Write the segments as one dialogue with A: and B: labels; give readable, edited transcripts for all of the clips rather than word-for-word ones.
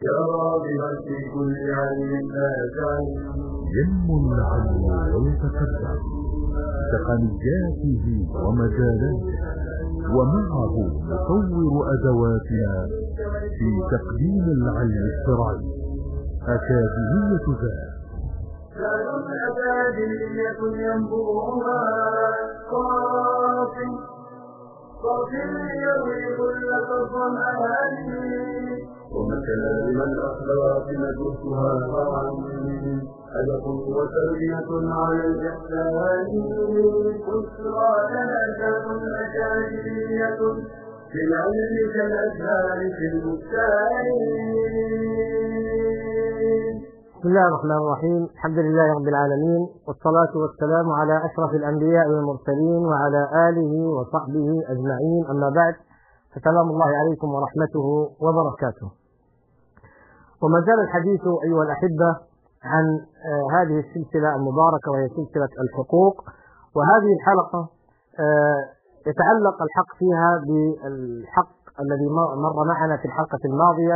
A: يا راغبا في كل علم نافع
B: ينمو العلم ويتقدم بتقنياته ومجالاته، ومعه نطور أدواتنا في تقديم العلم الشرعي. أكاديمية ذات
A: أكاديمية ينبوعها صافي ليروي كل الظمآن، ومكارم الأخلاق ندرسها طبعا، هدف وتربية على الإحسان، بشرى لنا أكاديمية بالعلم كالأزهار في البستان.
C: بسم الله الرحمن الرحيم. الحمد لله رب العالمين، والصلاة والسلام على أشرف الأنبياء والمرسلين وعلى آله وصحبه أجمعين، أما بعد، فسلام الله عليكم ورحمته وبركاته. وما زال الحديث أيها الأحبة عن هذه السلسلة المباركة، وهي سلسلة الحقوق. وهذه الحلقة يتعلق الحق فيها بالحق الذي مر معنا في الحلقة الماضية،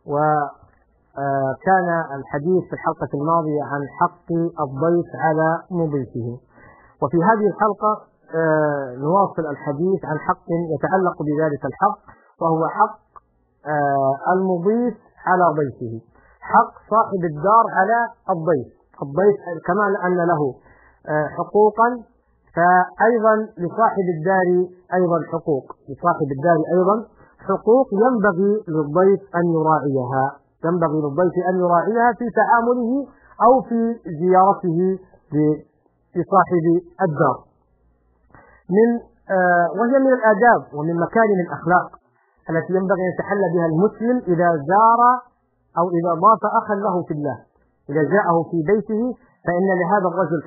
C: وكان الحديث في الحلقة الماضية عن حق الضيف على مضيفه. وفي هذه الحلقة نواصل الحديث عن حق يتعلق بذلك الحق، وهو حق المضيف على ضيفه، حق صاحب الدار على الضيف. الضيف كما أن له حقوقا، فأيضا لصاحب الدار أيضا حقوق، لصاحب الدار أيضا حقوق ينبغي للضيف أن يراعيها، في تعامله أو في زيارته لصاحب الدار. وهي من الآداب ومن مكارم الأخلاق التي ينبغي أن يتحلى بها المسلم إذا زار أو إذا ضاف أخا له في الله، إذا جاءه في بيته، فإن لهذا الرجل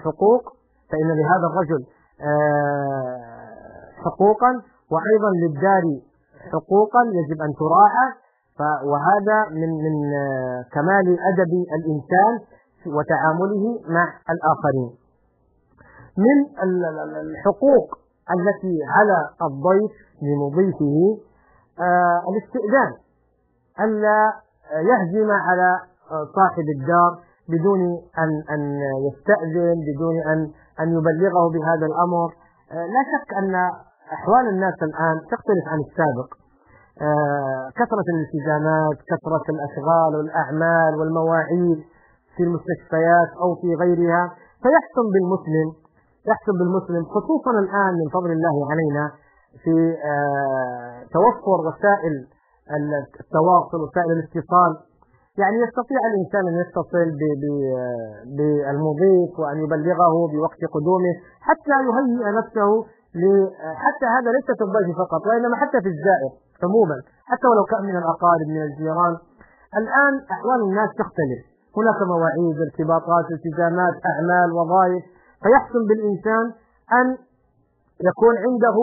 C: حقوقا، وأيضا للدار حقوقا يجب أن تراعى. وهذا من كمال أدب الإنسان وتعامله مع الآخرين. من الحقوق التي على الضيف لمضيفه الاستئذان، ألا يهجم على صاحب الدار بدون أن يستأذن، بدون أن يبلغه بهذا الأمر. لا شك أن أحوال الناس الآن تختلف عن السابق، كثرة الالتزامات، كثرة الأشغال والأعمال والمواعيد في المستشفيات أو في غيرها، فيحسن بالمسلم خصوصا الآن من فضل الله علينا في توفر وسائل التواصل، وسائل الاتصال. يعني يستطيع الإنسان أن يتصل بالمضيف وأن يبلغه بوقت قدومه، حتى يهيئ نفسه حتى هذا ليس في الضيف فقط، وإنما حتى في الزائر عموما، حتى ولو كان من الأقارب من الجيران. الآن أحوال الناس تختلف، هناك مواعيد، ارتباطات، التزامات، أعمال، وظائف، فيحسن بالإنسان أن يكون عنده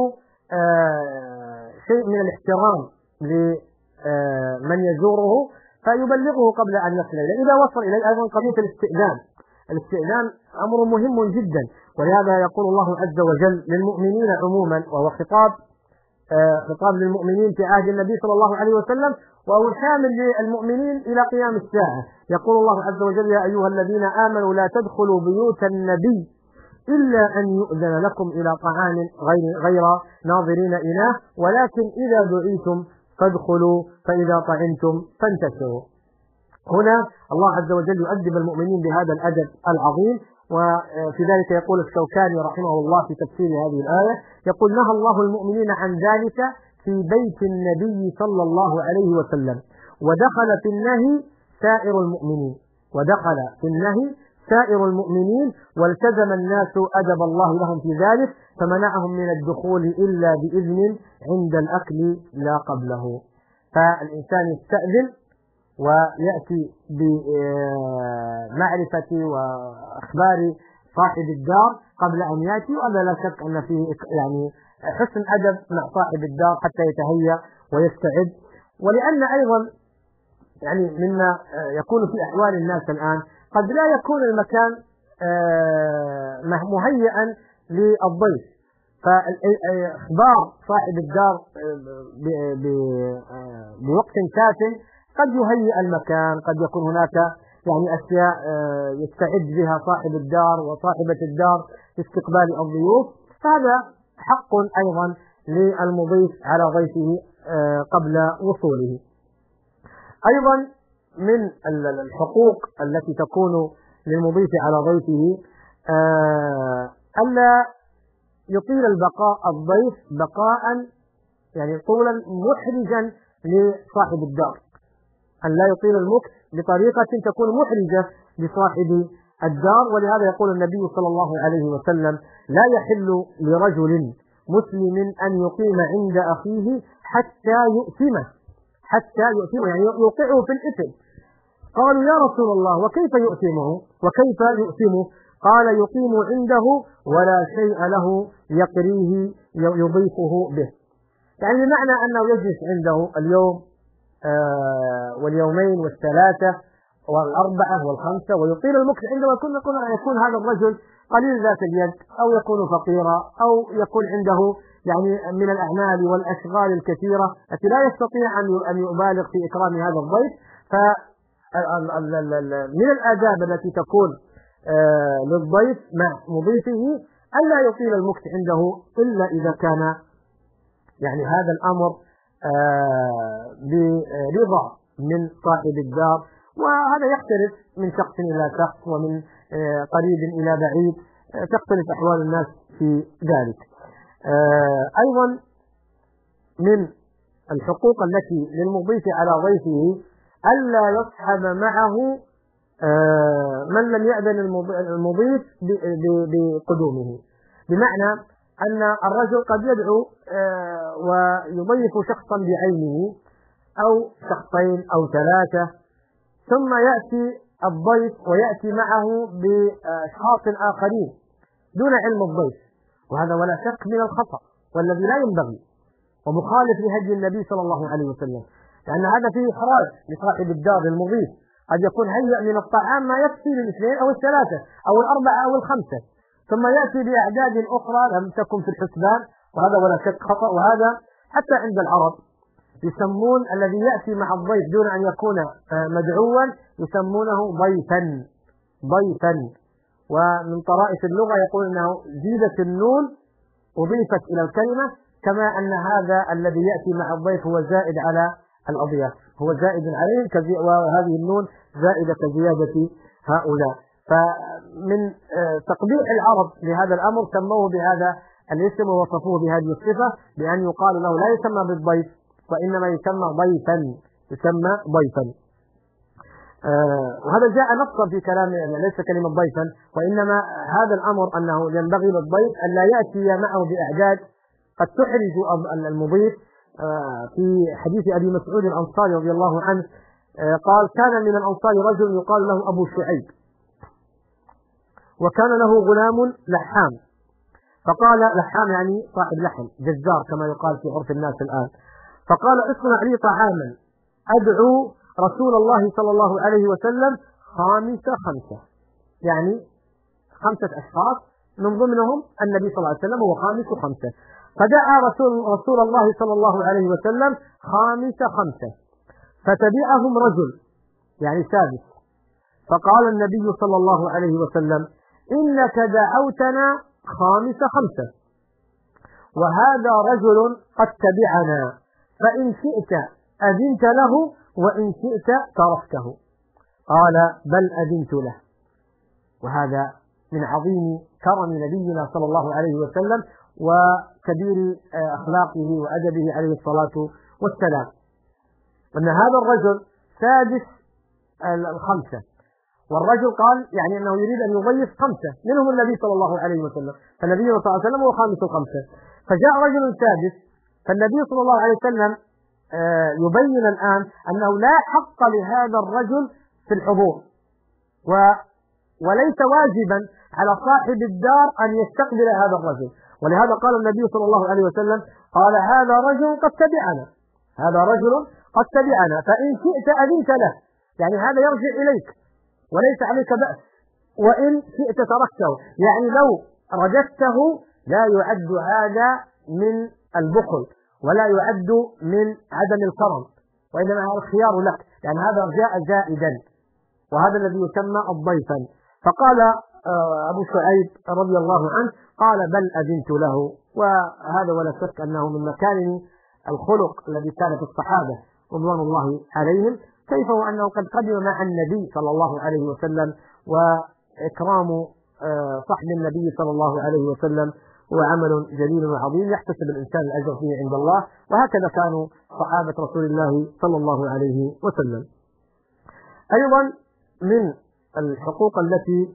C: شيء من الاحترام لمن يزوره، فيبلغه قبل أن يصل إليه. إذا وصل إليه أيضا قضية الاستئذان أمر مهم جدا، ولهذا يقول الله عز وجل للمؤمنين عموما، وهو خطاب للمؤمنين في عهد النبي صلى الله عليه وسلم، وهو شامل للمؤمنين إلى قيام الساعة. يقول الله عز وجل: يا أيها الذين آمنوا لا تدخلوا بيوت النبي إلا أن يؤذن لكم إلى طعام غير ناظرين إناه، ولكن إذا دعيتم فادخلوا فإذا طعمتم فانتشروا. هنا الله عز وجل يؤدب المؤمنين بهذا الأدب العظيم. وفي ذلك يقول الشوكاني رحمه الله في تفسير هذه الآية، يقول: نهى الله المؤمنين عن ذلك في بيت النبي صلى الله عليه وسلم، ودخل في النهي سائر المؤمنين، والتزم الناس أدب الله لهم في ذلك، فمنعهم من الدخول إلا بإذن عند الأكل لا قبله. فالإنسان يستأذن ويأتي بمعرفة وأخبار صاحب الدار قبل أن يأتي، وهذا لا شك أن فيه يعني حسن أدب مع صاحب الدار حتى يتهيأ ويستعد. ولأن أيضا يعني مما يكون في أحوال الناس الآن قد لا يكون المكان مهيئا للضيف، فإخبار صاحب الدار بوقت كاف قد يهيئ المكان، قد يكون هناك يعني أشياء يستعد بها صاحب الدار وصاحبة الدار لاستقبال الضيوف، فهذا حق أيضا للمضيف على ضيفه قبل وصوله. أيضا من الحقوق التي تكون للمضيف على ضيفه ألا يطيل الضيف بقاء يعني طولا محرجا لصاحب الدار، أن لا يطيل المكث بطريقة تكون محرجة لصاحب الدار. ولهذا يقول النبي صلى الله عليه وسلم: لا يحل لرجل مسلم أن يقيم عند أخيه حتى يؤثمه يعني يوقعه في الإثم. قالوا: يا رسول الله وكيف يؤثمه؟ قال: يقيم عنده ولا شيء له يقريه يضيفه به، يعني بمعنى أنه يجلس عنده اليوم واليومين والثلاثة والأربعة والخمسة ويطيل المكث عنده، يكون هذا الرجل قليل ذات اليد أو يكون فقيرا أو يكون عنده يعني من الأعمال والأشغال الكثيرة التي لا يستطيع أن يبالغ في إكرام هذا الضيف. فمن الآداب التي تكون للضيف مع مضيفه ألا يطيل المكث عنده إلا إذا كان يعني هذا الأمر برضا من صاحب الدار، وهذا يختلف من شخص إلى شخص ومن قريب إلى بعيد، تختلف أحوال الناس في ذلك. أيضا من الحقوق التي للمضيف على ضيفه ألا يصحب معه من لم يأذن المضيف بقدومه، بمعنى أن الرجل قد يدعو ويضيف شخصا بعينه أو شخصين أو ثلاثة، ثم يأتي الضيف ويأتي معه بأشخاص آخرين دون علم الضيف، وهذا ولا شك من الخطأ والذي لا ينبغي ومخالف لهدي النبي صلى الله عليه وسلم، لأن هذا فيه إحراج لصاحب الدار المضيف. قد يكون هيئ من الطعام ما يكفي للاثنين أو الثلاثة أو الأربعة أو الخمسة، ثم يأتي بأعداد أخرى لم تكن في الحسبان، وهذا ولا شك خطأ. وهذا حتى عند العرب يسمون الذي يأتي مع الضيف دون أن يكون مدعوا يسمونه ضيفا. ومن طرائف اللغة يقول أنه زيدت النون أضيفت إلى الكلمة، كما أن هذا الذي يأتي مع الضيف هو زائد على الأضياف، هو زائد عليه، وهذه النون زائدة كزيادة هؤلاء. فمن تقبيح العرب لهذا الأمر سموه بهذا الاسم ووصفوه بهذه الصفة، بأن يقال له لا يسمى بالضيف وإنما يسمى ضيفا. وهذا جاء نصا في كلام، ليس كلمة ضيفا، وإنما هذا الأمر أنه ينبغي للضيف أن لا يأتي معه بأعداد قد تحرج المضيف. في حديث أبي مسعود الأنصاري رضي الله عنه قال: كان من الأنصار رجل يقال له أبو شعيب، وكان له غلام لحام، فقال لحام يعني صاحب لحم، جزار كما يقال في عرف الناس الآن، فقال: اصنع لي طعاما أدعو رسول الله صلى الله عليه وسلم خمسة، يعني 5 أشخاص من ضمنهم النبي صلى الله عليه وسلم هو خامس 5، فدعا رسول الله صلى الله عليه وسلم 5، فتبعهم رجل يعني سادس، فقال النبي صلى الله عليه وسلم: إنك دعوتنا 5، وهذا رجل قد تبعنا، فإن شئت أذنت له وإن شئت تركته. قال: بل أذنت له. وهذا من عظيم كرم نبينا صلى الله عليه وسلم وكبير أخلاقه وأدبه عليه الصلاة والسلام، أن هذا الرجل سادس 5، والرجل قال يعني أنه يريد أن يضيف 5 منهم النبي صلى الله عليه وسلم، فالنبي صلى الله عليه وسلم هو خامس 5، فجاء رجل سادس، فالنبي صلى الله عليه وسلم يبين الآن أنه لا حق لهذا الرجل في الحضور، وليس واجبا على صاحب الدار أن يستقبل هذا الرجل. ولهذا قال النبي صلى الله عليه وسلم: قال: هذا رجل قد تبعنا، فإن شئت أذنت له، يعني هذا يرجع إليك وليس عليك بأس، وإن شئت تركته، يعني لو رجدته لا يعد هذا من البخل ولا يعد من عدم الكرم، وإنما الخيار لك، لأن هذا جاء زائدا، وهذا الذي يسمى الضيفا. فقال أبو شعيب رضي الله عنه قال بل أذنت له. وهذا ولا شك أنه من مكارم الخلق الذي كان في الصحابة رضوان الله عليهم، كيف وأنه قد قدم مع النبي صلى الله عليه وسلم، وإكرام صحب النبي صلى الله عليه وسلم هو عمل جليل وعظيم يحتسب الإنسان الأجر فيه عند الله، وهكذا كانوا صحابة رسول الله صلى الله عليه وسلم. أيضا من الحقوق التي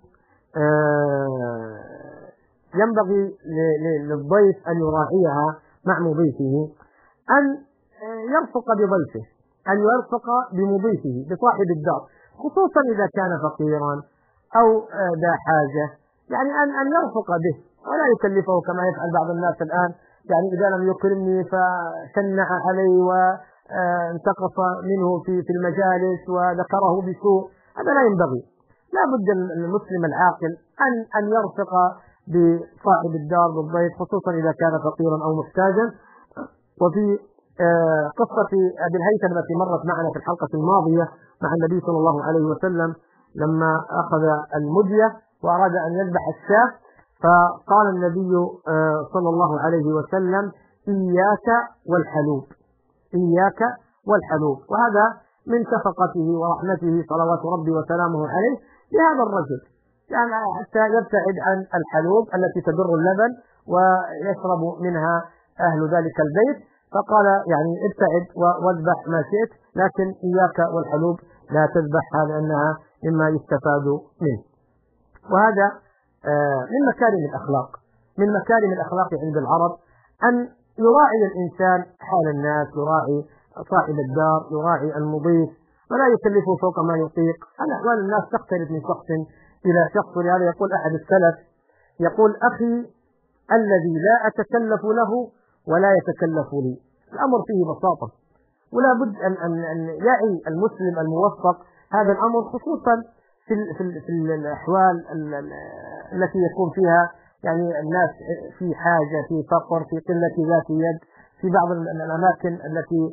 C: ينبغي للضيف أن يراعيها مع مضيفه أن يرفق بضيفه، أن يرفق بمضيفه بصاحب الدار، خصوصا إذا كان فقيرا أو ذا حاجة، يعني أن يرفق به ولا يكلفه كما يفعل بعض الناس الآن، يعني إذا لم يكرمني فشنع علي وانتقص منه في المجالس وذكره بسوء. هذا لا ينبغي. لا بد المسلم العاقل أن يرفق بصاحب الدار بالضيف، خصوصا إذا كان فقيرا أو محتاجا. وفي قصة أبي الهيثم التي مرت معنا في الحلقة الماضية مع النبي صلى الله عليه وسلم لما أخذ المدية وأراد أن يذبح الشاة، فقال النبي صلى الله عليه وسلم إياك والحلوب، إياك والحلوب. وهذا من شفقته ورحمته صلوات ربي وسلامه عليه لهذا الرجل، يعني حتى يبتعد عن الحلوب التي تدر اللبن ويشرب منها أهل ذلك البيت، فقال يعني ابتعد واذبح ما شئت، لكن إياك والحلوب لا تذبحها لأنها مما يستفاد منه. وهذا من مكارم الأخلاق، من مكارم الأخلاق عند العرب أن يراعي الإنسان حال الناس، يراعي صاحب الدار، يراعي المضيف، ولا يكلفه فوق ما يطيق. أحوال الناس تختلف من شخص إلى شخص. لهذا يقول أحد السلف، يقول أخي الذي لا أتكلف له ولا يتكلف لي. الأمر فيه بساطة، ولا بد أن يعي المسلم الموفق هذا الأمر، خصوصا في الأحوال التي يكون فيها يعني الناس في حاجة، في فقر، في قلة ذات يد، في بعض الأماكن التي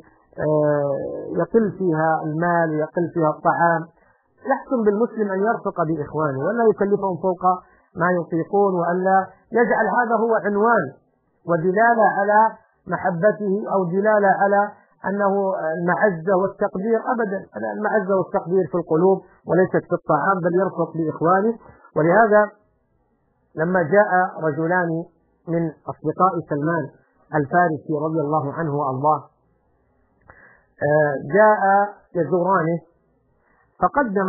C: يقل فيها المال ويقل فيها الطعام. يحسن بالمسلم أن يرفق بإخوانه ولا يكلفهم فوق ما يطيقون، وألا يجعل هذا هو عنوان ودلالة على محبته أو دلالة على أنه المعزة والتقدير. أبدا، المعزة والتقدير في القلوب وليست في الطعام، بل يرفق بإخوانه. ولهذا لما جاء رجلان من أصدقاء سلمان الفارسي رضي الله عنه وأرضاه جاء يزورانه، فقدم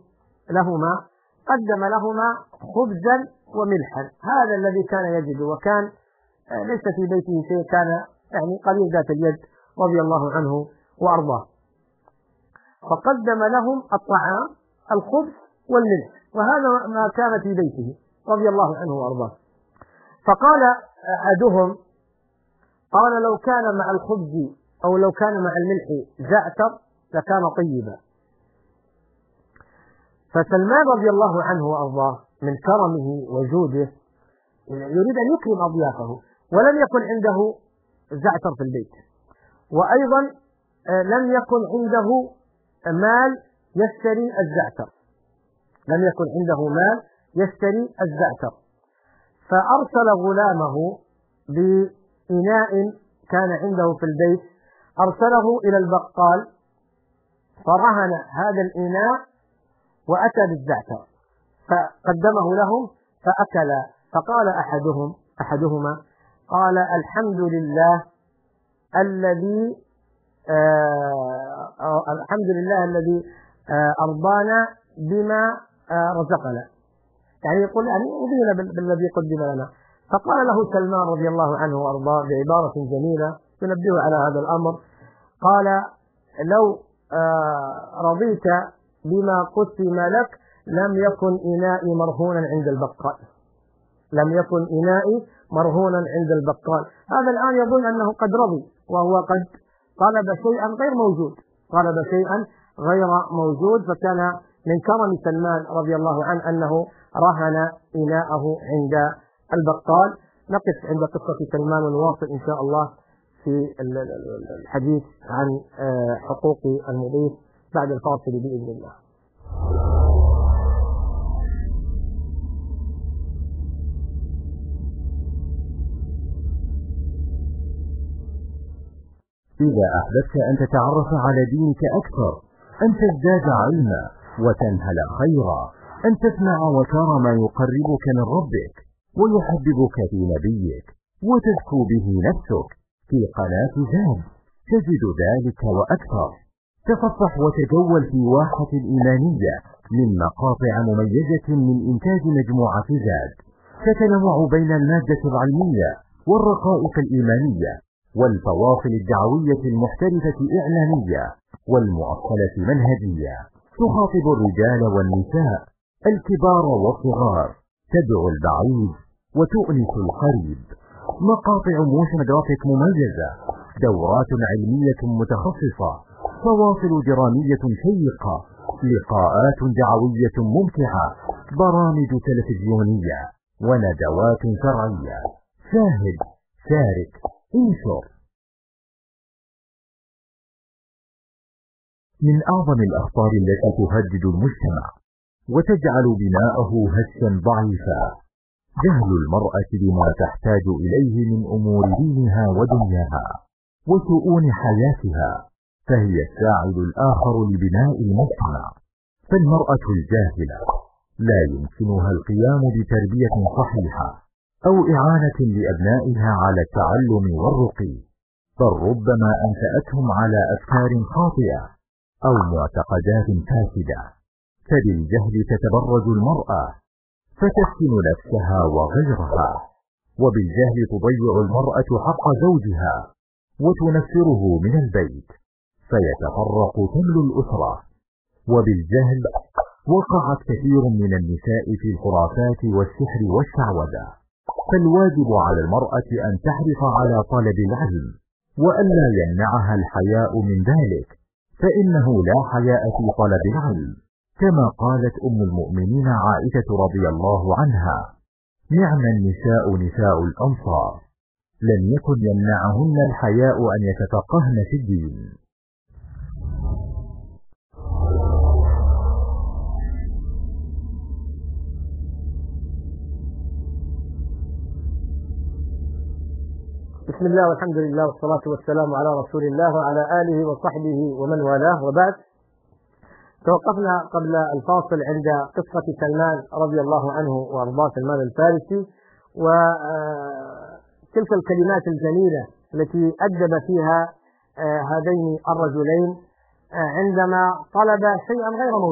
C: لهما خبزا وملحا، هذا الذي كان يجد، وكان ليس في بيته شيء، كان يعني قليل ذات اليد رضي الله عنه وأرضاه. فقدم لهم الطعام الخبز والملح، وهذا ما كان في بيته رضي الله عنه وأرضاه. فقال أحدهم قال لو كان مع الخبز أو لو كان مع الملح زعتر لكان طيبا. فسلمان رضي الله عنه وأرضاه من كرمه وجوده يريد أن يكرم أضيافه، ولم يكن عنده زعتر في البيت، وأيضا لم يكن عنده مال يشتري الزعتر، لم يكن عنده مال يشتري الزعتر. فأرسل غلامه بإناء كان عنده في البيت، أرسله إلى البقال فرهن هذا الإناء وأتى بالزعتر فقدمه لهم فأكل. فقال أحدهما قال الحمد لله الذي أرضانا بما رزقنا، يعني يقول يعني أرضينا بالذي قدم لنا. فقال له سلمان رضي الله عنه وأرضاه بعبارة جميلة تنبه على هذا الأمر، قال لو رضيت بما قسم لك لم يكن إنائي مرهونا عند البقال، لم يكن إنائي مرهونا عند البقال. هذا الآن يظن أنه قد رضي وهو قد طلب شيئا غير موجود، طلب شيئا غير موجود. فكان من كرم سلمان رضي الله عنه أنه رهن إناءه عند البقال. نقف عند قصة سلمان ونواصل إن شاء الله في الحديث عن حقوق المضيف بعد الفاصل بإذن الله.
B: إذا أحببت أن تتعرف على دينك أكثر، أن تزداد علما وتنهل خيرا، أن تسمع وترى ما يقربك من ربك ويحببك في نبيك وتزكو به نفسك، في قناة زاد تجد ذلك وأكثر. تصفح وتجول في واحة الإيمانية من مقاطع مميزة من إنتاج مجموعة زاد، تتنوع بين المادة العلمية والرقائق الإيمانية والفواصل الدعوية المحترفة إعلامية والمؤصلة منهجية، تخاطب الرجال والنساء، الكبار والصغار، تدعو البعيد وتؤنس القريب. مقاطع موشن جرافيك مميزة، دورات علمية متخصصة، فواصل درامية شيقة، لقاءات دعوية ممتعة، برامج تلفزيونية وندوات شرعية. شاهد، شارك، انشر. من أعظم الأخطار التي تهدد المجتمع وتجعل بناءه هشا ضعيفا جهل المرأة بما تحتاج إليه من أمور دينها ودنياها وشؤون حياتها، فهي الساعد الآخر لبناء المجتمع. فالمرأة الجاهلة لا يمكنها القيام بتربية صحيحة أو إعانة لأبنائها على التعلم والرقي، بل ربما أنشأتهم على أفكار خاطئة أو معتقدات فاسدة. فبالجهل تتبرج المرأة فتسكن نفسها وغيرها، وبالجهل تضيع المرأة حق زوجها وتنفره من البيت فيتفرق شمل الأسرة. وبالجهل وقعت كثير من النساء في الخرافات والسحر والشعوذة. فالواجب على المرأة أن تحرص على طلب العلم وألا يمنعها الحياء من ذلك، فإنه لا حياء في طلب العلم، كما قالت أم المؤمنين عائشة رضي الله عنها: نعم النساء نساء الأنصار، لم يكن يمنعهن الحياء أن يتفقهن في الدين.
C: بسم الله والحمد لله والصلاة والسلام على رسول الله وعلى آله وصحبه ومن والاه، وبعد. توقفنا قبل الفاصل عند قصة سلمان رضي الله عنه وأرضاه، سلمان الفارسي، وتلك الكلمات الجميلة التي أدب فيها هذين الرجلين عندما طلب شيئا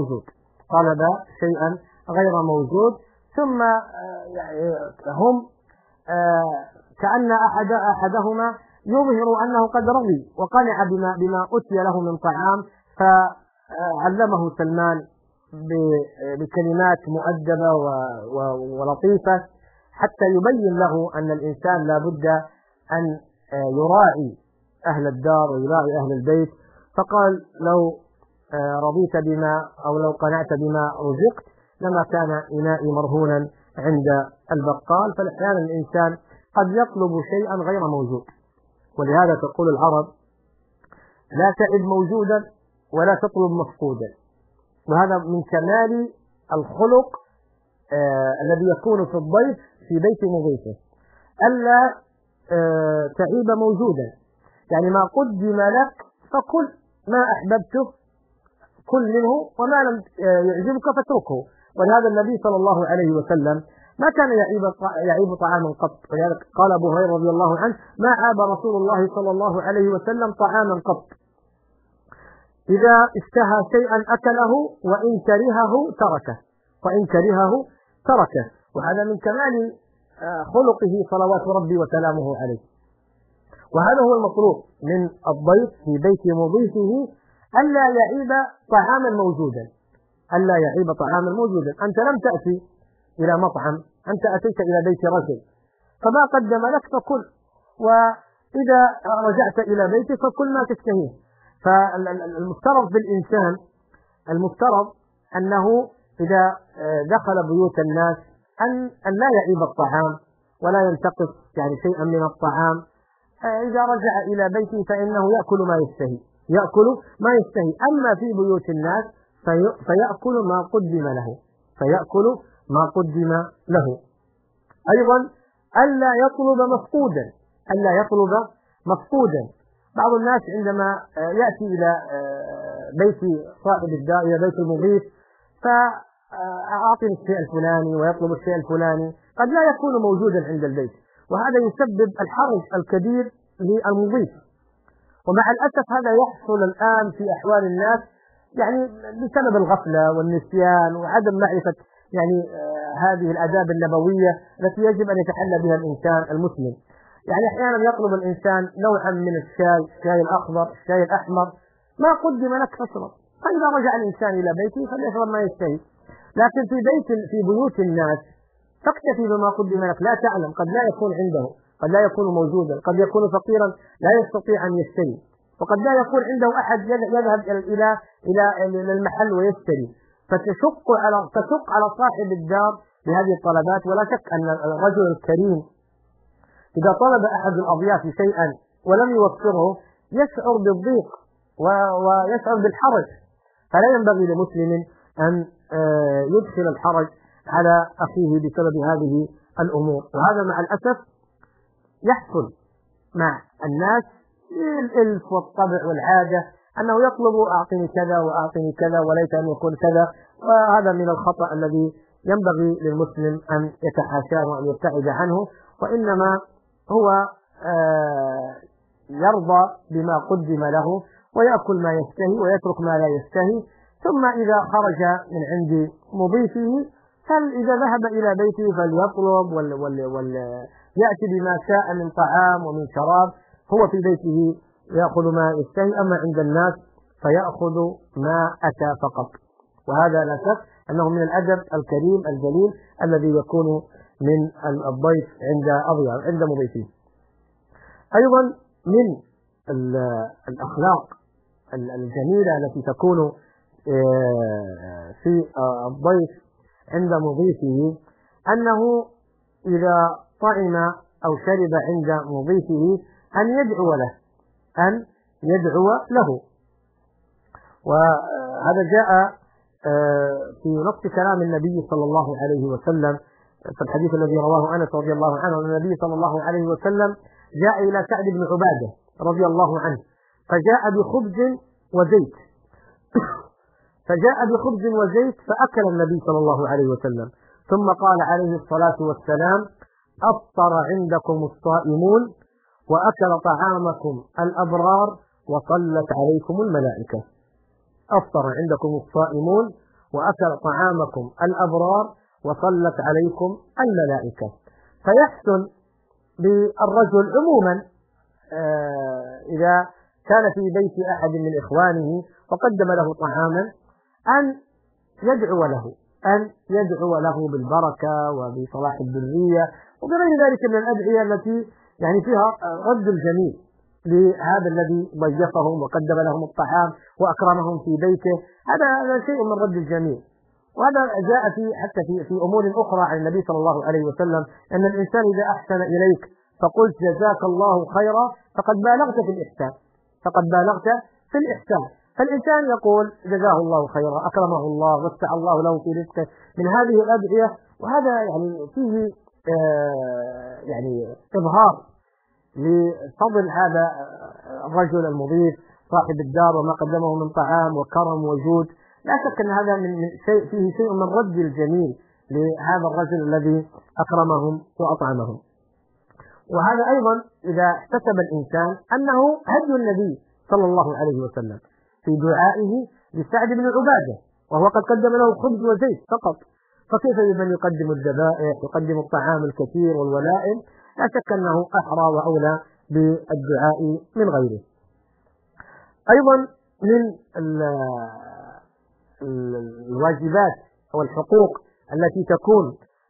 C: غير موجود، ثم هم كأن أحدهما يظهر أنه قد رضي وقنع بما أتي له من طعام، فعلمه سلمان بكلمات مؤدبة ولطيفة حتى يبين له أن الإنسان لا بد أن يراعي أهل الدار ويراعي أهل البيت. فقال: لو رضيت بما أو لو قنعت بما رزقت لما كان إنائي مرهونا عند البقال. فأحيانا الإنسان قد يطلب شيئا غير موجود، ولهذا تقول العرب: لا تعد موجودا ولا تطلب مفقودا. وهذا من كمال الخلق الذي يكون في الضيف في بيت مضيفه، ألا تعيب موجودا، يعني ما قدم لك فكل ما أحببته كل منه وما لم يعجبك فاتركه. ولهذا النبي صلى الله عليه وسلم ما كان يعيب طعاما قط. ولذلك قال أبو هريرة رضي الله عنه: ما عاب رسول الله صلى الله عليه وسلم طعاما قط، إذا اشتهى شيئا أكله وإن كرهه تركه. وهذا من كمال خلقه صلوات ربي وسلامه عليه. وهذا هو المطلوب من الضيف في بيت مضيفه، ألا يعيب طعاما موجودا. أنت لم تأتي إلى مطعم، أنت أتيت إلى بيت رجل، فما قدم لك فكل، وإذا رجعت إلى بيتك فكل ما تشتهيه. فالمفترض بالإنسان أنه إذا دخل بيوت الناس أن لا يعيب الطعام ولا ينتقص يعني شيئا من الطعام، إذا رجع إلى بيته فإنه يأكل ما يشتهي، يأكل ما يشتهي. أما في بيوت الناس فيأكل ما قدم له، فيأكل ما قدم له. أيضا ألا يطلب مفقودا، ألا يطلب مفقودا. بعض الناس عندما يأتي إلى بيت صاحب الدار، إلى بيت المضيف، فأعطني الشيء الفلاني ويطلب الشيء الفلاني، قد لا يكون موجودا عند البيت، وهذا يسبب الحرج الكبير للمضيف. ومع الأسف هذا يحصل الآن في أحوال الناس، يعني بسبب الغفلة والنسيان وعدم معرفة يعني هذه الآداب النبوية التي يجب أن يتحلى بها الإنسان المسلم. يعني أحيانا يطلب الإنسان نوعا من الشاي الأخضر، الشاي الأحمر، ما قدم لك فاشرب، فإذا رجع الإنسان إلى بيته فليشرب ما يشتهي. لكن في بيوت الناس تكتفي بما قدم لك، لا تعلم، قد لا يكون عنده، قد لا يكون موجودا، قد يكون فقيرا لا يستطيع أن يشتري، وقد لا يكون عنده أحد يذهب إلى المحل ويشتري، فتشق على صاحب الدار بهذه الطلبات. ولا شك أن الرجل الكريم إذا طلب أحد الأضياف شيئا ولم يوفره يشعر بالضيق ويشعر بالحرج، فلا ينبغي لمسلم أن يدخل الحرج على أخيه بسبب هذه الأمور. وهذا مع الأسف يحصل مع الناس الإلف والطبع والعادة، أنه يطلب أعطني كذا وأعطني كذا وليس أن يكون كذا، وهذا من الخطأ الذي ينبغي للمسلم أن يتحاشاه وأن يبتعد عنه، وإنما هو يرضى بما قدم له ويأكل ما يشتهي ويترك ما لا يشتهي. ثم إذا خرج من عند مضيفه فإذا ذهب إلى بيته فليطلب يأتي بما شاء من طعام ومن شراب، هو في بيته يأخذ ما يشتهي، أما عند الناس فيأخذ ما أتى فقط. وهذا لا شك أنه من الأدب الكريم الجليل الذي يكون من الضيف عند مضيفه. أيضا من الأخلاق الجميلة التي تكون في الضيف عند مضيفه أنه إذا طعم أو شرب عند مضيفه أن يدعو له. وهذا جاء في نص كلام النبي صلى الله عليه وسلم في الحديث الذي رواه أنس رضي الله عنه، أن النبي صلى الله عليه وسلم جاء إلى سعد بن عبادة رضي الله عنه فجاء بخبز وزيت فأكل النبي صلى الله عليه وسلم، ثم قال عليه الصلاة والسلام: أفطر عندكم الصائمون وأكل طعامكم الأبرار وصلت عليكم الملائكة. أفطر عندكم الصائمون وأكل طعامكم الأبرار وصلت عليكم الملائكة. فيحسن بالرجل عموما إذا كان في بيت أحد من إخوانه وقدم له طعاما أن يدعو له بالبركة وبصلاح الذرية وبغير ذلك من الأدعية التي يعني فيها رد الجميل لهذا الذي ضيفهم وقدم لهم الطعام وأكرمهم في بيته. هذا شيء من رد الجميل. وهذا جاء حتى في أمور أخرى عن النبي صلى الله عليه وسلم أن الإنسان إذا أحسن إليك فقلت جزاك الله خيرا فقد بالغت في الإحسان. فالإنسان يقول جزاه الله خيرا، أكرمه الله، وسع الله له في رزقه، من هذه الأدعية. وهذا يعني فيه يعني إظهار لفضل هذا الرجل المضيف صاحب الدار وما قدمه من طعام وكرم وجود. لا شك أن هذا فيه شيء من رد الجميل لهذا الرجل الذي أكرمهم وأطعمهم. وهذا أيضا إذا احتسب الإنسان أنه هدي النبي صلى الله عليه وسلم في دعائه لسعد بن عبادة وهو قد قدم له خبز وزيت فقط، فكيف بمن يقدم الذبائح يقدم الطعام الكثير والولائم؟ لا شك أنه أحرى وأولى بالدعاء من غيره. أيضا من الواجبات أو الحقوق التي تكون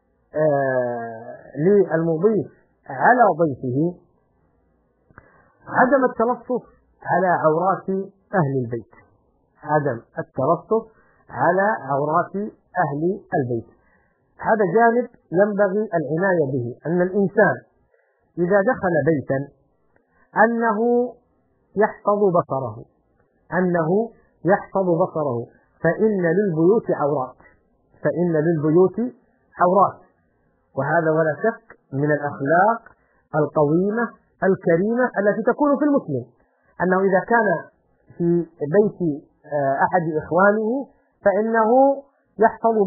C: للمضيف على ضيفه عدم التلطف على عورات أهل البيت. هذا جانب ينبغي العناية به، أن الإنسان إذا دخل بيتا أنه يحفظ بصره فإن للبيوت عورات وهذا ولا شك من الأخلاق القويمة الكريمة التي تكون في المسلم، أنه إذا كان في بيت أحد إخوانه فإنه يحفظ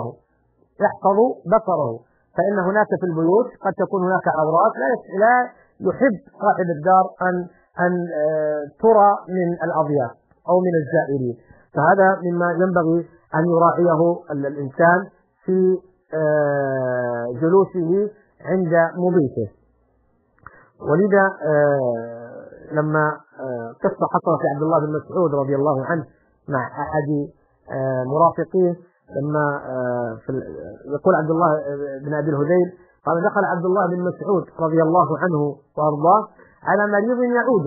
C: بصره فإن هناك في البيوت قد تكون هناك عورات لا يحب صاحب الدار أن ترى من الأضياف أو من الزائرين، فهذا مما ينبغي أن يراعيه الإنسان في جلوسه عند مضيفه. ولذا لما قصة حصلت في عبد الله بن مسعود رضي الله عنه مع أحد مرافقيه، لما يقول عبد الله بن أبي الهذيل قال دخل عبد الله بن مسعود رضي الله عنه وأرضاه على مريض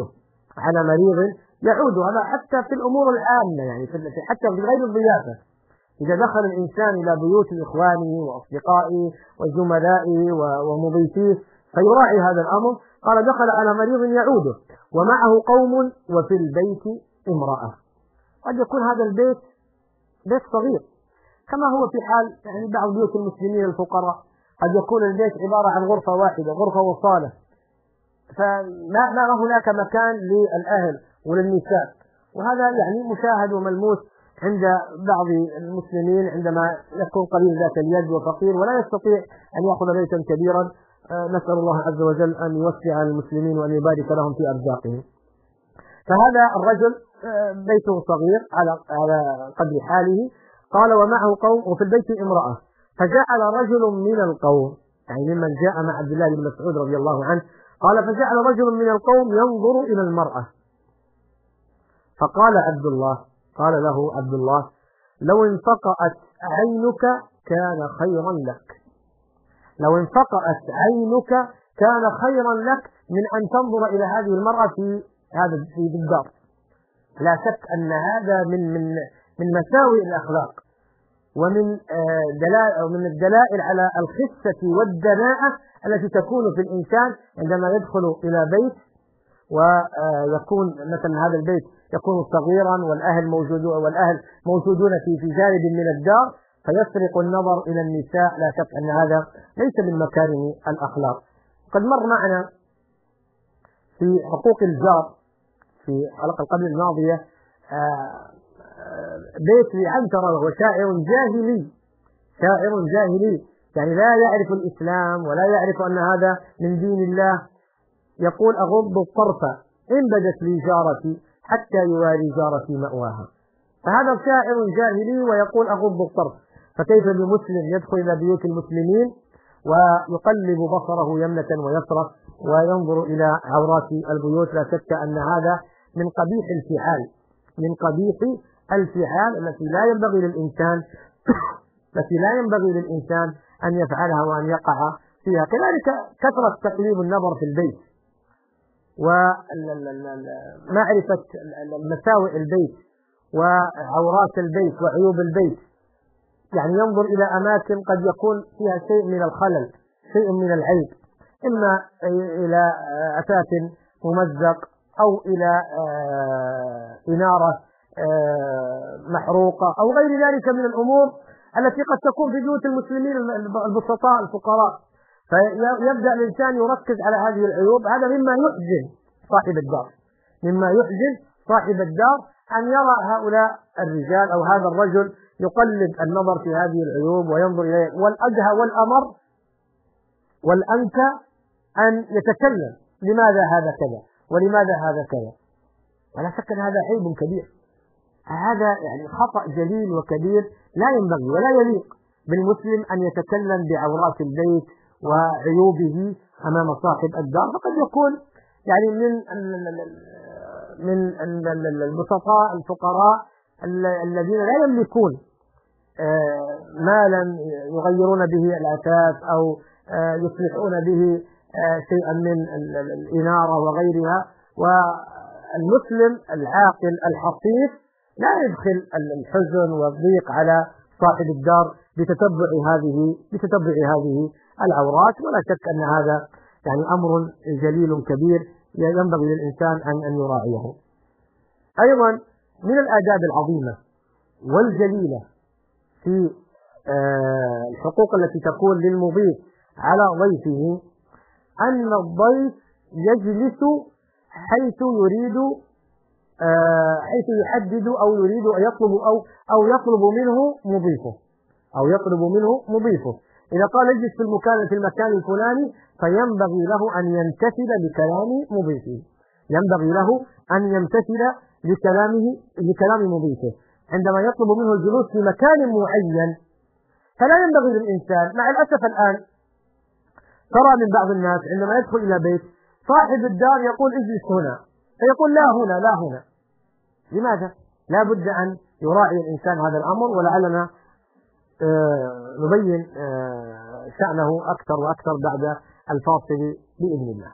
C: يعوده، هذا حتى في الأمور العامة، يعني حتى في غير الضيافة. إذا دخل الإنسان إلى بيوت إخوانه وأصدقائه وزملائه ومضيفيه فيراعي هذا الأمر. قال دخل على مريض يعوده ومعه قوم وفي البيت امرأة. قد يكون هذا البيت بيت صغير كما هو في حال يعني بعض بيوت المسلمين الفقراء، قد يكون البيت عبارة عن غرفة واحدة، غرفة وصالة، فما هناك مكان للأهل وللنساء، وهذا يعني مشاهد وملموس عند بعض المسلمين عندما يكون قليل ذات اليد وفقير ولا يستطيع أن يأخذ بيتا كبيرا. نسأل الله عز وجل أن يوسع المسلمين وأن يبارك لهم في أرزاقهم. فهذا الرجل بيته صغير على قدر حاله. قال ومعه قوم وفي البيت امرأة، فجعل رجل من القوم، يعني ممن جاء مع عبد الله بن مسعود رضي الله عنه، قال فجعل رجل من القوم ينظر إلى المرأة، فقال قال له عبد الله لو انفقأت عينك كان خيرا لك من أن تنظر إلى هذه المرأة في الدار. لا شك أن هذا من مساوئ الأخلاق ومن الدلائل على الخسة والدناءة التي تكون في الإنسان عندما يدخل إلى بيت ويكون مثلا هذا البيت يكون صغيرا والأهل موجودون في جانب من الدار، فيسرق النظر إلى النساء. لا شك أن هذا ليس من مكارم الأخلاق. قد مر معنا في حقوق الجار في الحلقة قبل الماضية بيت لعنترة وهو شاعر جاهلي يعني لا يعرف الإسلام ولا يعرف أن هذا من دين الله. يقول أغض الطرف إن بدت لي جارتي حتى يواري جارتي مأواها. فهذا شاعر جاهلي ويقول أغض الطرف، فكيف بمسلم يدخل إلى بيوت المسلمين ويقلب بصره يمنة ويسرى وينظر إلى عورات البيوت؟ لا شك أن هذا من قبيح الفعال التي لا ينبغي للإنسان أن يفعلها وأن يقع فيها. كذلك كثرة تقليب النظر في البيت ومعرفة مساوئ البيت وعورات البيت وعيوب البيت، يعني ينظر إلى أماكن قد يكون فيها شيء من الخلل، شيء من العيب، إما إلى أثاث ممزق أو إلى إنارة محروقة أو غير ذلك من الأمور التي قد تكون في بيوت المسلمين البسطاء الفقراء. فيبدأ الإنسان يركز على هذه العيوب. هذا مما يحزن صاحب الدار أن يرى هؤلاء الرجال أو هذا الرجل يقلب النظر في هذه العيوب وينظر إليه. والأدهى والأمر والأنكى أن يتكلم لماذا هذا كذا ولماذا هذا كذا. ولا شك أن هذا عيب كبير، هذا يعني خطأ جليل وكبير لا ينبغي ولا يليق بالمسلم أن يتكلم بعورات البيت وعيوبه أمام صاحب الدار. فقد يكون يعني من البسطاء الفقراء الذين لا يملكون مالا يغيرون به الأثاث أو يصلحون به شيئا من الإنارة وغيرها. والمسلم العاقل الحصيف لا يدخل الحزن والضيق على صاحب الدار بتتبع هذه العورات. ولا شك أن هذا يعني أمر جليل كبير ينبغي للإنسان أن يراعيه. أيضا من الآداب العظيمة والجليلة في الحقوق التي تكون للمضيف على ضيفه أن الضيف يجلس حيث يريد، حيث يحدد أو يريد أن يطلب أو يطلب منه مضيفه إذا قال اجلس في المكان الفلاني فينبغي له أن يمتثل لكلام مضيفه. عندما يطلب منه الجلوس في مكان معين فلا ينبغي للإنسان، مع الأسف الآن ترى من بعض الناس عندما يدخل إلى بيت صاحب الدار يقول اجلس هنا، فيقول لا هنا. لماذا؟ لا بد أن يراعي الإنسان هذا الأمر، ولعلنا نبين شأنه أكثر وأكثر بعد الفاصل بإذن الله.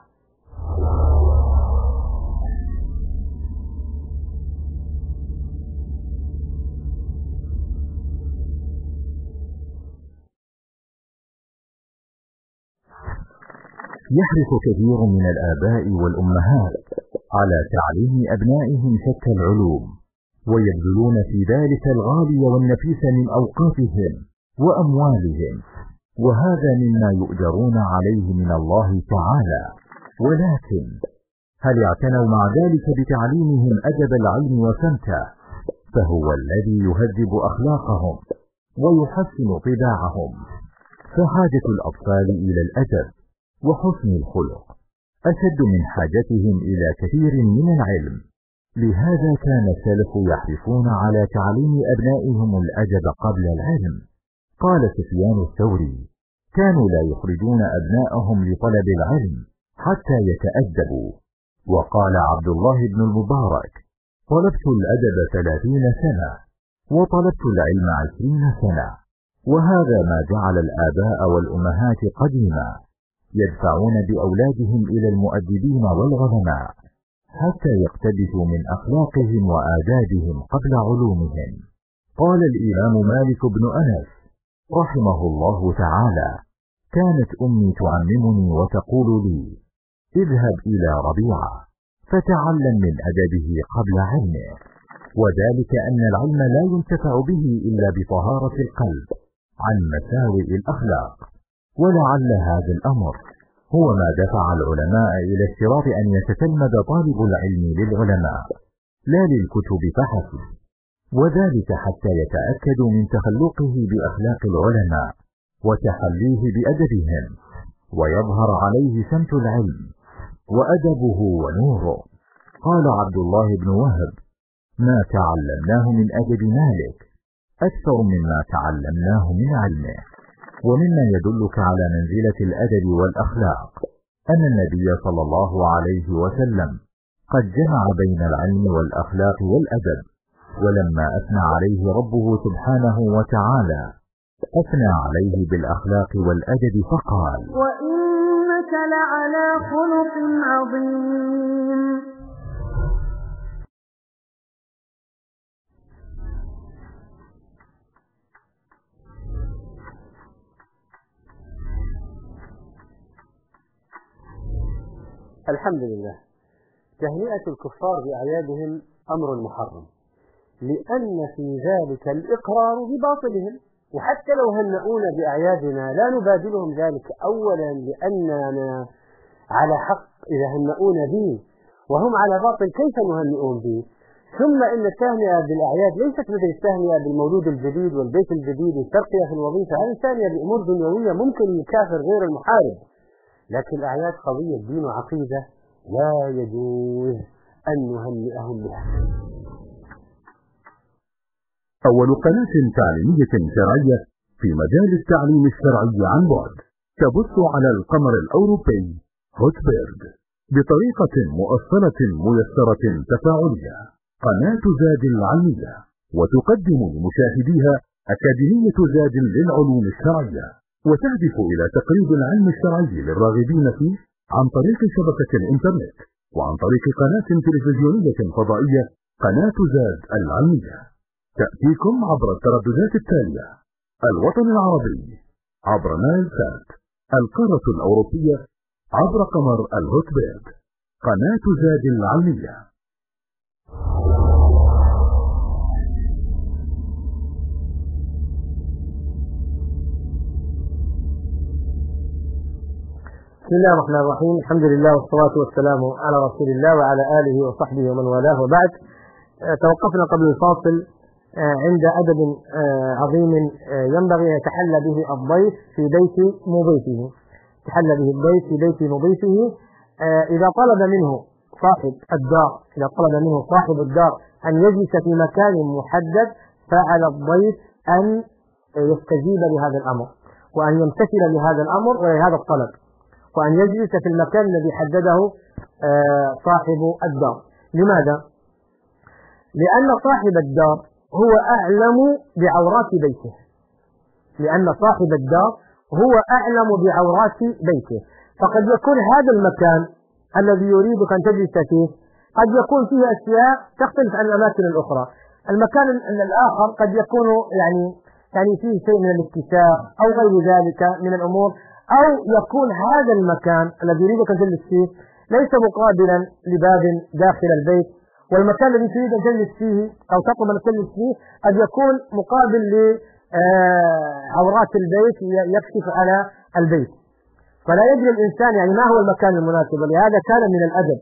B: يحرص كثير من الآباء والأمهات على تعليم أبنائهم شتى العلوم، ويبذلون في ذلك الغالي والنفيس من أوقاتهم وأموالهم، وهذا مما يؤجرون عليه من الله تعالى. ولكن هل اعتنوا مع ذلك بتعليمهم أدب العلم وسمته؟ فهو الذي يهذب أخلاقهم ويحسن طباعهم. فحاجة الأطفال إلى الأدب وحسن الخلق أشد من حاجتهم إلى كثير من العلم. لهذا كان السلف يحرصون على تعليم أبنائهم الأدب قبل العلم. قال سفيان الثوري: كانوا لا يخرجون أبنائهم لطلب العلم حتى يتأدبوا. وقال عبد الله بن المبارك: طلبت الأدب 30 سنة وطلبت العلم 20 سنة. وهذا ما جعل الآباء والأمهات قديما يدفعون بأولادهم إلى المؤدبين والعلماء حتى يقتبسوا من أخلاقهم وآدابهم قبل علومهم. قال الإمام مالك بن أنس رحمه الله تعالى: كانت أمي تعممني وتقول لي: اذهب إلى ربيعة فتعلم من أدبه قبل علمه، وذلك أن العلم لا ينتفع به إلا بطهارة القلب عن مساوئ الأخلاق. ولعل هذا الأمر هو ما دفع العلماء إلى اشتراط أن يتتلمذ طالب العلم للعلماء لا للكتب فحسب، وذلك حتى يتأكدوا من تخلقه بأخلاق العلماء وتحليه بأدبهم، ويظهر عليه سمت العلم وأدبه ونوره. قال عبد الله بن وهب: ما تعلمناه من أدب مالك أكثر مما تعلمناه من علمه. ومما يدلك على منزلة الأدب والأخلاق أن النبي صلى الله عليه وسلم قد جمع بين العلم والأخلاق والأدب. ولما أثنى عليه ربه سبحانه وتعالى أثنى عليه بالأخلاق والأدب فقال:
D: وإنك لعلى خلق عظيم.
C: الحمد لله. تهنئة الكفار بأعيادهم أمر محرم، لأن في ذلك الإقرار بباطلهم. وحتى لو هنؤونا بأعيادنا لا نبادلهم ذلك، أولا لأننا على حق إذا هنؤونا به، وهم على باطل كيف نهنئون به؟ ثم إن التهنئة بالأعياد ليست مثل التهنئة بالمولود الجديد والبيت الجديد والترقية في الوظيفة، هذه ثانية بأمور دنيوية ممكن يكافر غير المحارب. لكن الأعياد قضية دين وعقيدة لا يجوز أن نهنئهم بها.
B: أول قناة تعليمية شرعية في مجال التعليم الشرعي عن بعد تبث على القمر الأوروبي هوتبيرد بطريقة مؤصلة ميسرة تفاعلية. قناة زاد العلمية، وتقدم لمشاهديها أكاديمية زاد للعلوم الشرعية، وتهدف إلى تقريب العلم الشرعي للراغبين فيه عن طريق شبكة الإنترنت وعن طريق قناة تلفزيونية فضائية قناة زاد العلمية. تأتيكم عبر الترددات التالية: الوطن العربي عبر نايل سات، القارة الأوروبية عبر قمر الهوتبيرد. قناة زاد العلمية.
C: بسم الله الرحمن الرحيم. الحمد لله والصلاة والسلام على رسول الله وعلى آله وصحبه ومن والاه، وبعد. توقفنا قبل الفاصل عند أدب عظيم ينبغي أن يتحلى به الضيف في بيت مضيفه. يتحلى به الضيف في بيت مضيفه إذا طلب منه صاحب الدار، إذا طلب منه صاحب الدار أن يجلس في مكان محدد، فعلى الضيف أن يستجيب لهذا الأمر وأن يمتثل لهذا الأمر ولهذا الطلب، وأن يجلس في المكان الذي حدده صاحب الدار. لماذا؟ لأن صاحب الدار هو أعلم بعورات بيته، لأن صاحب الدار هو أعلم بعورات بيته. فقد يكون هذا المكان الذي يريدك أن تجلس فيه قد يكون فيه أشياء تختلف عن الأماكن الأخرى. المكان الآخر قد يكون يعني فيه شيء من الاتساع أو غير ذلك من الأمور، أو يكون هذا المكان الذي يريدك أن تجلس فيه ليس مقابلا لباب داخل البيت، والمكان الذي تريد أن تجلس فيه أو تطلب أن تجلس فيه قد يكون مقابل لعورات البيت يكشف على البيت. فلا يدري الإنسان يعني ما هو المكان المناسب. ولهذا كان من الأدب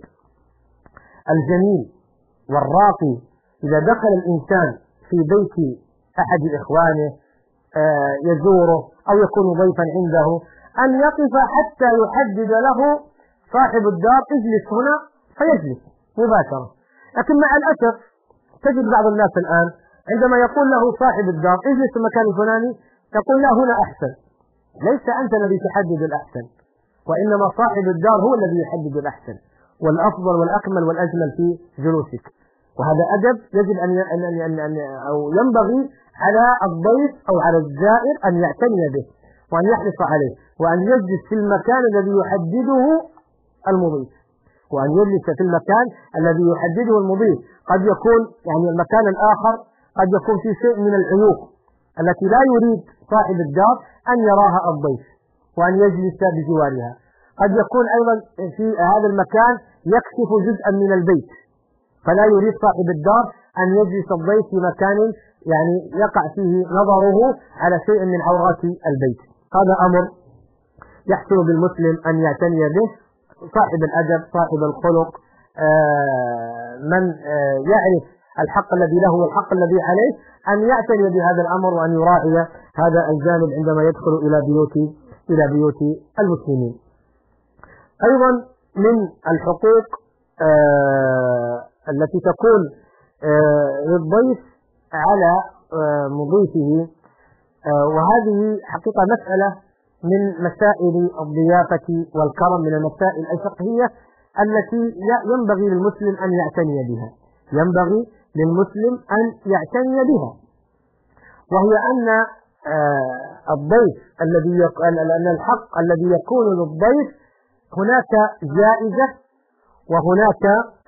C: الجميل والراقي إذا دخل الإنسان في بيت أحد إخوانه يزوره أو يكون ضيفا عنده أن يقف حتى يحدد له صاحب الدار اجلس هنا فيجلس مباشرة. لكن مع الأسف تجد بعض الناس الآن عندما يقول له صاحب الدار اجلس في المكان الفلاني يقول لا هنا أحسن. ليس أنت الذي تحدد الأحسن، وإنما صاحب الدار هو الذي يحدد الأحسن والأفضل والأكمل والأجمل في جلوسك. وهذا أدب يجب أن أو ينبغي على الضيف أو على الزائر أن يعتني به وأن يحرص عليه، وأن يجلس في المكان الذي يحدده المضيف، وأن يجلس في المكان الذي يحدده المضيف. قد يكون يعني المكان الآخر قد يكون فيه شيء من العيوب التي لا يريد صاحب الدار أن يراها الضيف وأن يجلس بجوارها. قد يكون أيضا في هذا المكان يكشف جزءا من البيت، فلا يريد صاحب الدار أن يجلس الضيف في مكان يعني يقع فيه نظره على شيء من عورات البيت. هذا أمر يحسن بالمسلم أن يعتني به، صاحب الأدب صاحب الخلق من يعرف الحق الذي له والحق الذي عليه أن يعتني بهذا الأمر وأن يراعي هذا الجانب عندما يدخل إلى بيوت المسلمين. أيضا من الحقوق التي تكون للضيف على مضيفه، وهذه حقيقة مسألة من مسائل الضيافة والكرم، من المسائل الفقهية التي ينبغي للمسلم أن يعتني بها، ينبغي للمسلم أن يعتني بها. وهي أن الضيف أن الحق الذي يكون للضيف هناك جائزة وهناك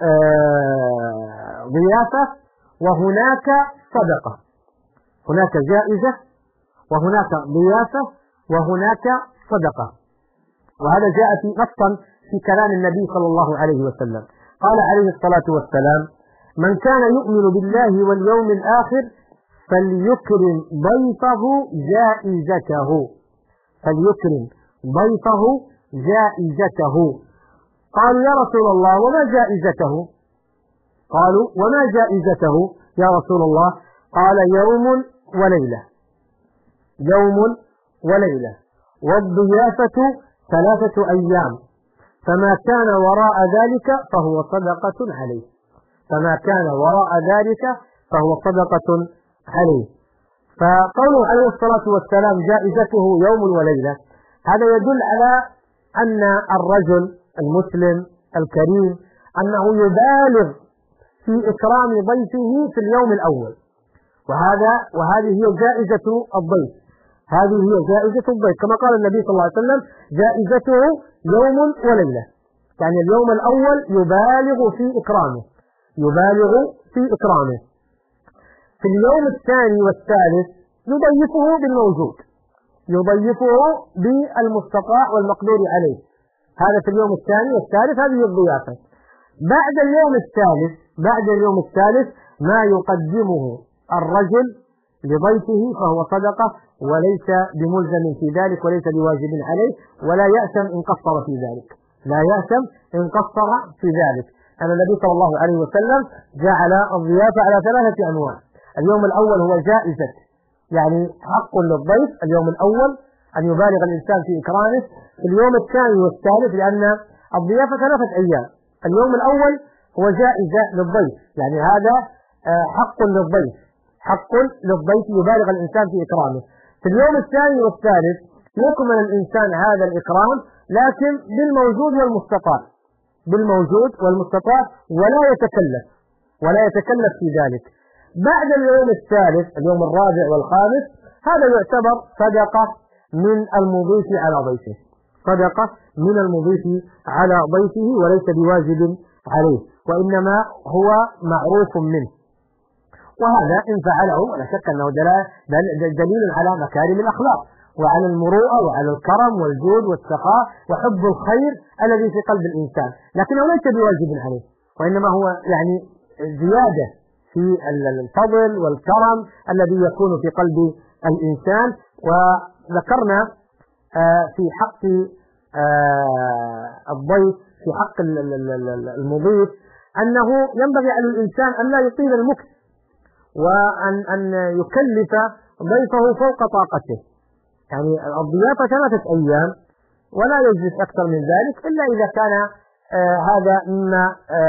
C: ضيافة وهناك صدقة. هناك جائزة وهناك ضيافة وهناك صدقة. وهذا جاء في نصا في كلام النبي صلى الله عليه وسلم. قال عليه الصلاة والسلام: من كان يؤمن بالله واليوم الآخر فليكرم ضيفه جائزته. فليكرم ضيفه جائزته. قالوا: يا رسول الله وما جائزته؟ قالوا: وما جائزته يا رسول الله؟ قال: يوم وليلة. يوم وليلة، والضيافة 3 أيام، فما كان وراء ذلك فهو صدقة عليه. فما كان وراء ذلك فهو صدقة عليه. فقوله عليه الصلاة والسلام جائزته يوم وليلة، هذا يدل على أن الرجل المسلم الكريم أنه يبالغ في إكرام ضيفه في اليوم الأول، وهذه هي جائزة الضيف. هذه هي جائزة الضيف كما قال النبي صلى الله عليه وسلم: جائزته يوم وليلة، يعني اليوم الأول يبالغ في إكرامه، يبالغ في إكرامه. في اليوم الثاني والثالث يضيفه بالموجود، يضيفه بالمستطاع والمقدور عليه. هذا في اليوم الثاني والثالث، هذه الضيافة. بعد اليوم الثالث ما يقدمه الرجل لضيفه فهو صدقة، وليس بملزم في ذلك وليس بواجب عليه، ولا يأثم إن قصر في ذلك، أن النبي صلى الله عليه وسلم جعل الضيافة على 3 أنواع. اليوم الأول هو جائزة، يعني حق للضيف اليوم الأول أن يبالغ الإنسان في إكرامه. في اليوم الثاني والثالث، لأن الضيافة 3 أيام، اليوم الأول هو جائزة للضيف، يعني هذا حق للضيف يبالغ الإنسان في إكرامه. في اليوم الثاني والثالث يكمل الإنسان هذا الإكرام، لكن بالموجود والمستطاع، ولا يتكلف في ذلك. بعد اليوم الثالث، اليوم الرابع والخامس، هذا يعتبر صدقة من المضيف على ضيفه، وليس بواجب عليه، وإنما هو معروف منه. وهذا إن فعله ولا شك أنه دليل على مكارم الأخلاق، وعلى المروءة، وعلى الكرم والجود والسخاء وحب الخير الذي في قلب الإنسان، لكنه ليس بواجب عليه، وإنما هو يعني زيادة في الفضل والكرم الذي يكون في قلب الإنسان. وذكرنا في حق الضيف، في حق المضيف، أنه ينبغي على الإنسان أن لا يطيل المكث، وأن يكلف ضيفه فوق طاقته. يعني الضيافة 3 أيام ولا يجلس أكثر من ذلك، إلا إذا كان هذا مما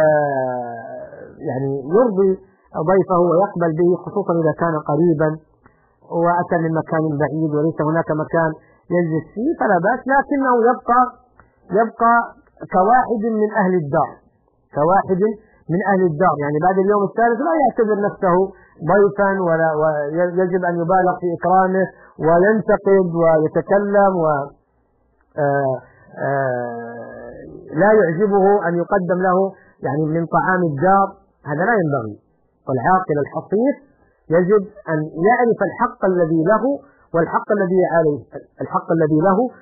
C: يعني يرضي ضيفه ويقبل به، خصوصا إذا كان قريبا وأتى من مكان بعيد وليس هناك مكان يجلس فيه فلا بأس، لكنه يبقى كواحد من أهل الدار، يعني بعد اليوم الثالث لا يعتبر نفسه ضيفا، ويجب أن يبالغ في إكرامه وينتقد ويتكلم، لا يعجبه أن يقدم له يعني من طعام الدار، هذا لا ينبغي. والعاقل الحصيف يجب أن يعرف الحق الذي له والحق الذي عليه، الحق الذي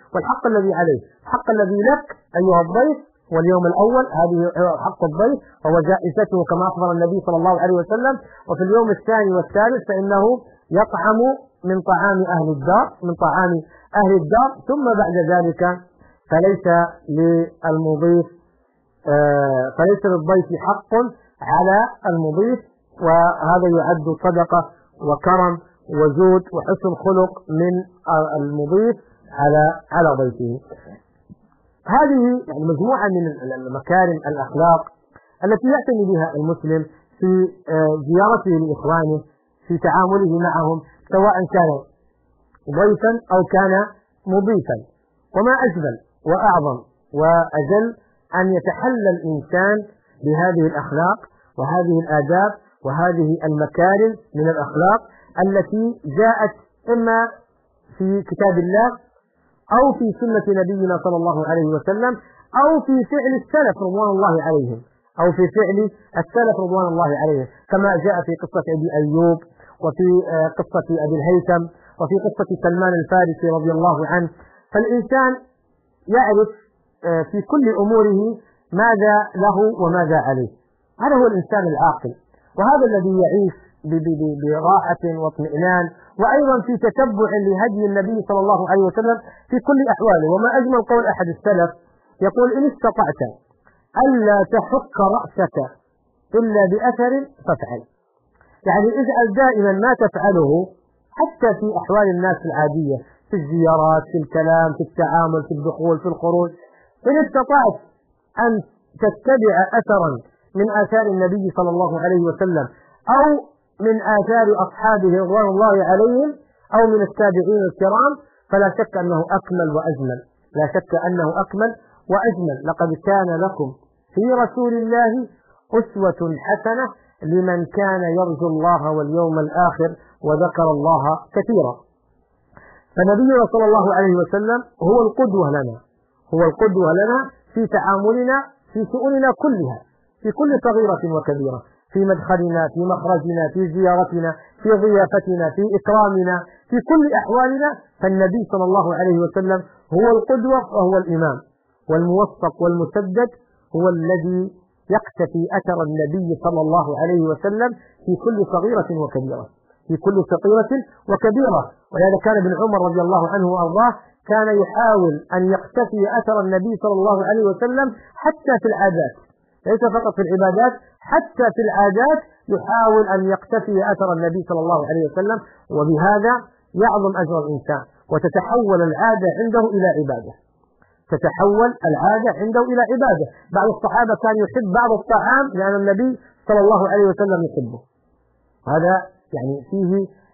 C: لك أيها الضيف، واليوم الأول هذه حق الضيف وهو جائزته كما أخبر النبي صلى الله عليه وسلم. وفي اليوم الثاني والثالث فإنه يطعم من طعام أهل الدار، ثم بعد ذلك فليس للضيف حق على المضيف، وهذا يعد صدقة وكرم وجود وحسن خلق من المضيف على ضيفه. هذه يعني مجموعة من المكارم الأخلاق التي يعتني بها المسلم في زيارته لإخوانه، في تعامله معهم، سواء كان ضيفا أو كان مضيفا. وما أجمل وأعظم وأجل أن يتحلى الإنسان بهذه الأخلاق وهذه الآداب وهذه المكارم من الأخلاق التي جاءت إما في كتاب الله أو في سنة نبينا صلى الله عليه وسلم، أو في فعل السلف رضوان الله عليهم، كما جاء في قصة أبي أيوب، وفي قصة أبي الهيثم، وفي قصة سلمان الفارسي رضي الله عنه. فالإنسان يعرف في كل أموره ماذا له وماذا عليه، هذا هو الإنسان العاقل، وهذا الذي يعيش براحة واطمئنان، وأيضا في تتبع لهدي النبي صلى الله عليه وسلم في كل أحواله. وما أجمل قول أحد السلف يقول: إن استطعت ألا تحك رأسك إلا بأثر فافعل. يعني اجعل دائما ما تفعله حتى في أحوال الناس العادية، في الزيارات، في الكلام، في التعامل، في الدخول، في الخروج، إن استطعت أن تتبع أثرا من آثار النبي صلى الله عليه وسلم، أو من آثار أصحابه رضوان الله عليهم، أو من التابعين الكرام، فلا شك أنه أكمل وأجمل. لقد كان لكم في رسول الله أسوة حسنة لمن كان يرجو الله واليوم الآخر وذكر الله كثيرا. فنبينا صلى الله عليه وسلم هو القدوة لنا في تعاملنا في شؤوننا كلها، في كل صغيرة وكبيرة، في مدخلنا، في مخرجنا، في زيارتنا، في ضيافتنا، في إكرامنا، في كل أحوالنا. فالنبي صلى الله عليه وسلم هو القدوة وهو الإمام، والموفق والمسدد هو الذي يقتفي أثر النبي صلى الله عليه وسلم في كل صغيرة وكبيرة، في كل صغيرة وكبيرة. ولهذا كان ابن عمر رضي الله عنه وأرضاه كان يحاول أن يقتفي أثر النبي صلى الله عليه وسلم حتى في العادات، ليس فقط في العبادات، حتى في العادات يحاول أن يقتفي أثر النبي صلى الله عليه وسلم، وبهذا يعظم أجر الإنسان وتتحول العادة عنده إلى عبادة، تتحول العادة عنده إلى عبادة. بعض الصحابة كان يحب بعض الطعام لأن النبي صلى الله عليه وسلم يحبه، هذا يعني فيه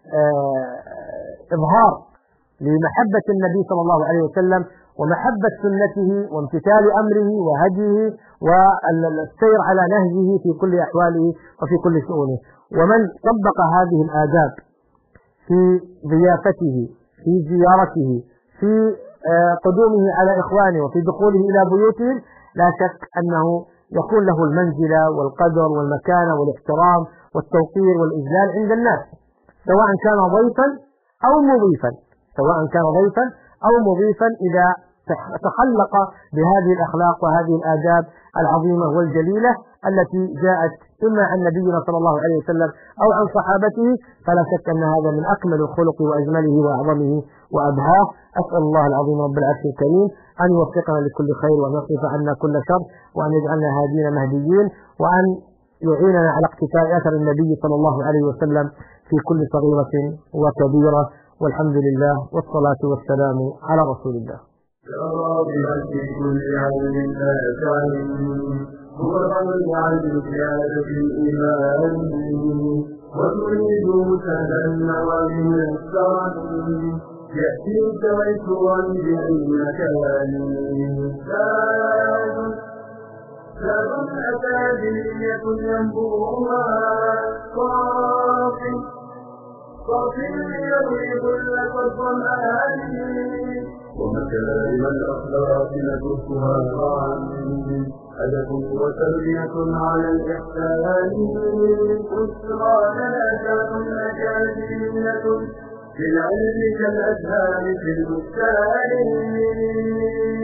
C: إظهار لمحبة النبي صلى الله عليه وسلم ومحبة سنته وامتثال أمره وهديه والسير على نهجه في كل أحواله وفي كل شؤونه. ومن طبق هذه الآداب في ضيافته، في زيارته، في قدومه على إخوانه، وفي دخوله إلى بيوتهم، لا شك أنه يكون له المنزلة والقدر والمكانة والاحترام والتوقير والإجلال عند الناس، سواء كان ضيفا أو مضيفا، سواء كان ضيفا أو مضيفا، إذا تخلق بهذه الأخلاق وهذه الآداب العظيمة والجليلة التي جاءت إما عن نبينا صلى الله عليه وسلم أو عن صحابته، فلا شك أن هذا من أكمل الخلق وأجمله وأعظمه وأبهاه. أسأل الله العظيم رب العرش الكريم أن يوفقنا لكل خير وأن يصرف عنا كل شر وأن يجعلنا هادين مهديين وأن يعيننا على اقتفاء أثر النبي صلى الله عليه وسلم في كل صغيرة وكبيرة. والحمد لله والصلاة والسلام على رسول الله.
A: راغبا في كل علم لا تعلم هو الرجل عن زيادة الإيمان وتريد تدنى من السرد يأتيك ويسرا بأي مكان زاد أكاديمية ينبوها صافي يريد لك الظمآن ومكارم الأخلاق نكفها معا أدب وتربية على الإحسان أسرى ثلاثة أكاديمية في العلم كالأزهار في البستان